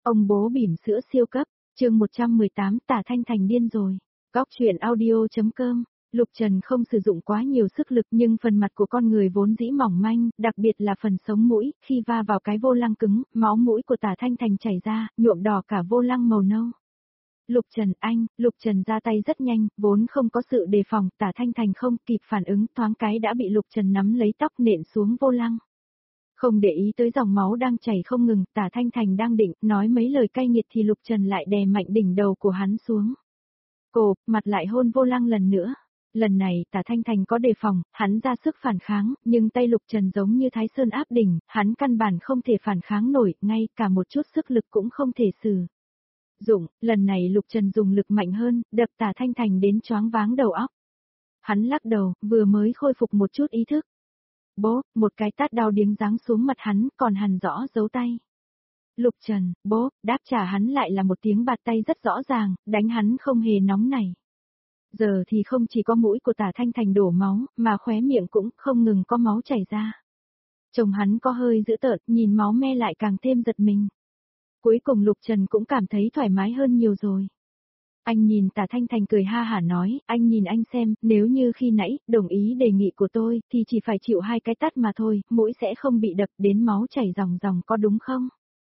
Ông bố bỉm sữa siêu cấp, chương 118 Tả Thanh Thành điên rồi. Góc truyện audio.com. Lục Trần không sử dụng quá nhiều sức lực nhưng phần mặt của con người vốn dĩ mỏng manh, đặc biệt là phần sống mũi, khi va vào cái vô lăng cứng, máu mũi của Tả Thanh Thành chảy ra, nhuộm đỏ cả vô lăng màu nâu. Lục Trần ra tay rất nhanh, vốn không có sự đề phòng, Tả Thanh Thành không kịp phản ứng, thoáng cái đã bị Lục Trần nắm lấy tóc nện xuống vô lăng. Không để ý tới dòng máu đang chảy không ngừng, Tả Thanh Thành đang định nói mấy lời cay nghiệt thì Lục Trần lại đè mạnh đỉnh đầu của hắn xuống. Cổ, mặt lại hôn vô lăng lần nữa. Lần này Tả Thanh Thành có đề phòng, hắn ra sức phản kháng, nhưng tay Lục Trần giống như Thái Sơn áp đỉnh, hắn căn bản không thể phản kháng nổi, ngay cả một chút sức lực cũng không thể sử dụng. Lần này Lục Trần dùng lực mạnh hơn, đập Tả Thanh Thành đến choáng váng đầu óc. Hắn lắc đầu, vừa mới khôi phục một chút ý thức. Bố, một cái tát đau điếng giáng xuống mặt hắn, còn hằn rõ dấu tay. Lục Trần, bố, đáp trả hắn lại là một tiếng bạt tay rất rõ ràng, đánh hắn không hề nóng nảy. Giờ thì không chỉ có mũi của Tả Thanh Thành đổ máu, mà khóe miệng cũng không ngừng có máu chảy ra. Chồng hắn có hơi dữ tợn, nhìn máu me lại càng thêm giật mình. Cuối cùng Lục Trần cũng cảm thấy thoải mái hơn nhiều rồi. Anh nhìn Tả Thanh Thành cười ha hả nói, anh nhìn anh xem, nếu như khi nãy, đồng ý đề nghị của tôi, thì chỉ phải chịu 2 cái tát mà thôi, mũi sẽ không bị đập đến máu chảy ròng ròng, có đúng không?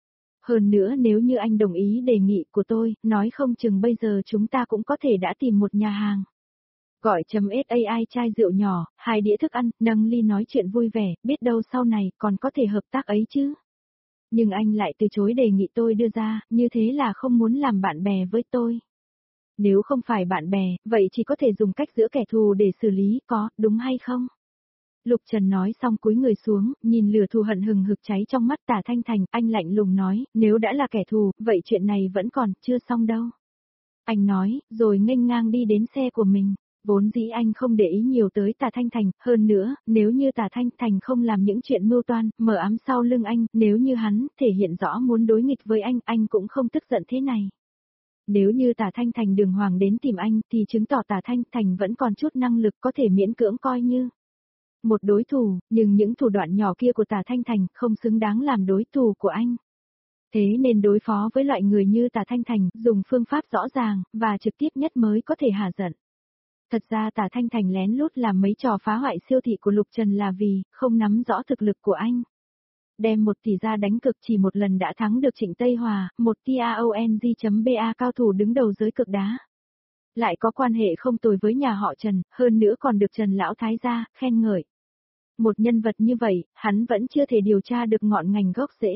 Hơn nữa nếu như anh đồng ý đề nghị của tôi, nói không chừng bây giờ chúng ta cũng có thể đã tìm một nhà hàng. Gọi .sai chai rượu nhỏ, 2 đĩa thức ăn, nâng ly nói chuyện vui vẻ, biết đâu sau này còn có thể hợp tác ấy chứ. Nhưng anh lại từ chối đề nghị tôi đưa ra, như thế là không muốn làm bạn bè với tôi. Nếu không phải bạn bè, vậy chỉ có thể dùng cách giữa kẻ thù để xử lý, có, đúng hay không? Lục Trần nói xong cúi người xuống, nhìn lửa thù hận hừng hực cháy trong mắt Tả Thanh Thành, anh lạnh lùng nói, nếu đã là kẻ thù, vậy chuyện này vẫn còn, chưa xong đâu. Anh nói, rồi nghênh ngang đi đến xe của mình. Vốn dĩ anh không để ý nhiều tới Tả Thanh Thành, hơn nữa, nếu như Tả Thanh Thành không làm những chuyện mưu toan, mờ ám sau lưng anh, nếu như hắn thể hiện rõ muốn đối nghịch với anh cũng không tức giận thế này. Nếu như Tả Thanh Thành đường hoàng đến tìm anh thì chứng tỏ Tả Thanh Thành vẫn còn chút năng lực có thể miễn cưỡng coi như một đối thủ, nhưng những thủ đoạn nhỏ kia của Tả Thanh Thành không xứng đáng làm đối thủ của anh. Thế nên đối phó với loại người như Tả Thanh Thành, dùng phương pháp rõ ràng, và trực tiếp nhất mới có thể hạ giận. Thật ra Tả Thanh Thành lén lút làm mấy trò phá hoại siêu thị của Lục Trần là vì, không nắm rõ thực lực của anh. Đem 1 tỷ ra đánh cực chỉ một lần đã thắng được Trịnh Tây Hòa, một TAONG.BA cao thủ đứng đầu giới cực đá. Lại có quan hệ không tồi với nhà họ Trần, hơn nữa còn được Trần Lão Thái gia khen ngợi. Một nhân vật như vậy, hắn vẫn chưa thể điều tra được ngọn ngành gốc rễ.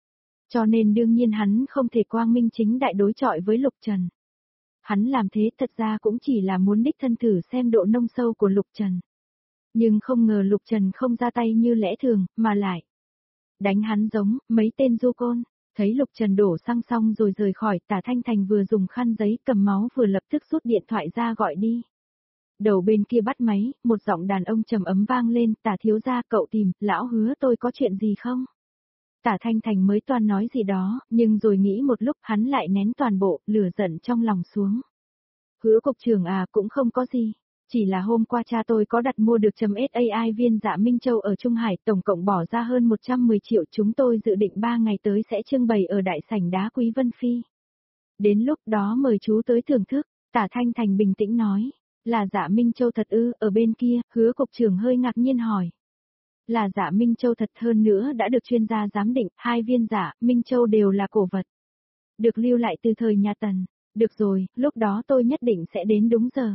Cho nên đương nhiên hắn không thể quang minh chính đại đối chọi với Lục Trần. Hắn làm thế thật ra cũng chỉ là muốn đích thân thử xem độ nông sâu của Lục Trần. Nhưng không ngờ Lục Trần không ra tay như lẽ thường, mà lại đánh hắn giống mấy tên du côn. Thấy Lục Trần đổ xăng xong rồi rời khỏi, Tả Thanh Thành vừa dùng khăn giấy cầm máu vừa lập tức rút điện thoại ra gọi đi. Đầu bên kia bắt máy, một giọng đàn ông trầm ấm vang lên, Tả thiếu gia cậu tìm, lão Hứa tôi có chuyện gì không? Tả Thanh Thành mới toan nói gì đó, nhưng rồi nghĩ một lúc hắn lại nén toàn bộ, lửa giận trong lòng xuống. Hứa cục trưởng à, cũng không có gì. Chỉ là hôm qua cha tôi có đặt mua được .sai viên dạ Minh Châu ở Trung Hải, tổng cộng bỏ ra hơn 110 triệu, chúng tôi dự định 3 ngày tới sẽ trưng bày ở đại sảnh đá Quý Vân Phi. Đến lúc đó mời chú tới thưởng thức, Tả Thanh Thành bình tĩnh nói, là dạ Minh Châu thật ư? Ở bên kia, Hứa cục trưởng hơi ngạc nhiên hỏi. Là dạ Minh Châu thật, hơn nữa đã được chuyên gia giám định, 2 viên dạ Minh Châu đều là cổ vật. Được lưu lại từ thời nhà Tần. Được rồi, lúc đó tôi nhất định sẽ đến đúng giờ.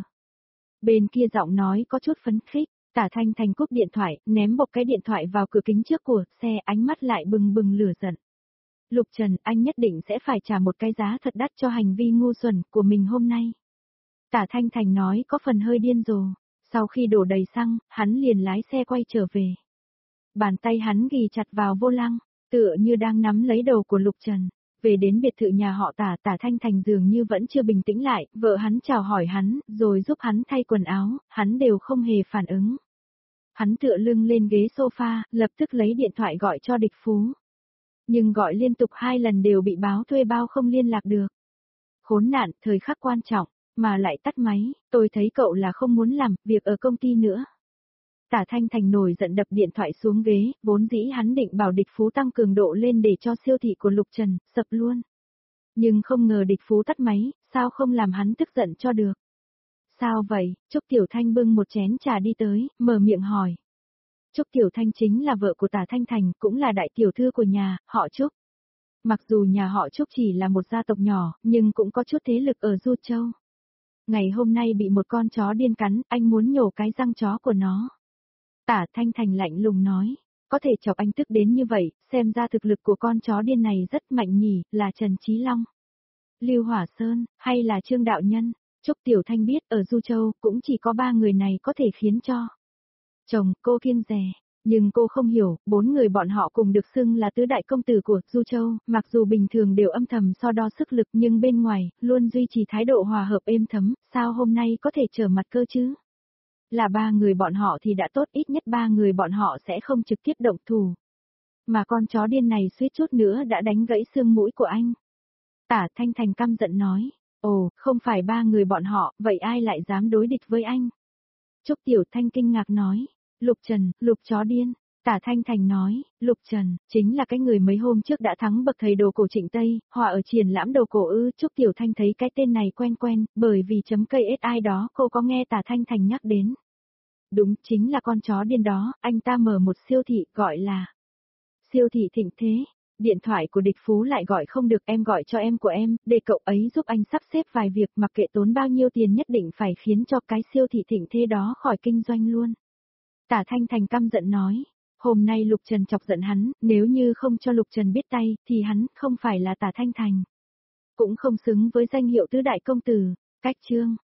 Bên kia giọng nói có chút phấn khích, Tả Thanh Thành cúp điện thoại, ném bộc cái điện thoại vào cửa kính trước của xe, ánh mắt lại bừng bừng lửa giận. Lục Trần, anh nhất định sẽ phải trả một cái giá thật đắt cho hành vi ngu xuẩn của mình hôm nay. Tả Thanh Thành nói có phần hơi điên rồ. Sau khi đổ đầy xăng, hắn liền lái xe quay trở về. Bàn tay hắn ghì chặt vào vô lăng, tựa như đang nắm lấy đầu của Lục Trần. Về đến biệt thự nhà họ Tả, Tả Thanh Thành dường như vẫn chưa bình tĩnh lại, vợ hắn chào hỏi hắn, rồi giúp hắn thay quần áo, hắn đều không hề phản ứng. Hắn tựa lưng lên ghế sofa, lập tức lấy điện thoại gọi cho Địch Phú. Nhưng gọi liên tục 2 lần đều bị báo thuê bao không liên lạc được. Khốn nạn, thời khắc quan trọng, mà lại tắt máy, tôi thấy cậu là không muốn làm việc ở công ty nữa. Tả Thanh Thành nổi giận đập điện thoại xuống ghế, vốn dĩ hắn định bảo Địch Phú tăng cường độ lên để cho siêu thị của Lục Trần sập luôn. Nhưng không ngờ địch Phú tắt máy, sao không làm hắn tức giận cho được. Sao vậy? Trúc Tiểu Thanh bưng một chén trà đi tới, mở miệng hỏi. Trúc Tiểu Thanh chính là vợ của Tả Thanh Thành, cũng là đại tiểu thư của nhà, họ Trúc. Mặc dù nhà họ Trúc chỉ là một gia tộc nhỏ, nhưng cũng có chút thế lực ở Du Châu. Ngày hôm nay bị một con chó điên cắn, anh muốn nhổ cái răng chó của nó. Tả Thanh Thành lạnh lùng nói, có thể chọc anh tức đến như vậy, xem ra thực lực của con chó điên này rất mạnh nhỉ, là Trần Chí Long, Lưu Hỏa Sơn, hay là Trương Đạo Nhân. Trúc Tiểu Thanh biết ở Du Châu cũng chỉ có 3 người này có thể khiến cho chồng cô kiêng dè. Nhưng cô không hiểu, 4 người bọn họ cùng được xưng là tứ đại công tử của Du Châu, mặc dù bình thường đều âm thầm so đo sức lực nhưng bên ngoài, luôn duy trì thái độ hòa hợp êm thấm, sao hôm nay có thể trở mặt cơ chứ? Là 3 người bọn họ thì đã tốt, ít nhất 3 người bọn họ sẽ không trực tiếp động thủ. Mà con chó điên này suýt chút nữa đã đánh gãy xương mũi của anh. Tả Thanh Thành căm giận nói, ồ, không phải 3 người bọn họ, vậy ai lại dám đối địch với anh? Trúc Tiểu Thanh kinh ngạc nói, Lục Trần, Lục chó điên. Tả Thanh Thành nói, Lục Trần, chính là cái người mấy hôm trước đã thắng bậc thầy đồ cổ Trịnh Tây, họa ở triển lãm đồ cổ ư. Trúc Tiểu Thanh thấy cái tên này quen quen, bởi vì chấm cây ai đó cô có nghe Tả Thanh Thành nhắc đến. Đúng, chính là con chó điên đó, anh ta mở một siêu thị, gọi là siêu thị Thịnh Thế. Điện thoại của địch Phú lại gọi không được, em gọi cho em của em, để cậu ấy giúp anh sắp xếp vài việc, mặc kệ tốn bao nhiêu tiền nhất định phải khiến cho cái siêu thị Thịnh Thế đó khỏi kinh doanh luôn. Tả Thanh Thành căm giận nói, hôm nay Lục Trần chọc giận hắn, nếu như không cho Lục Trần biết tay, thì hắn không phải là Tả Thanh Thành. Cũng không xứng với danh hiệu tứ đại công tử. Cách chương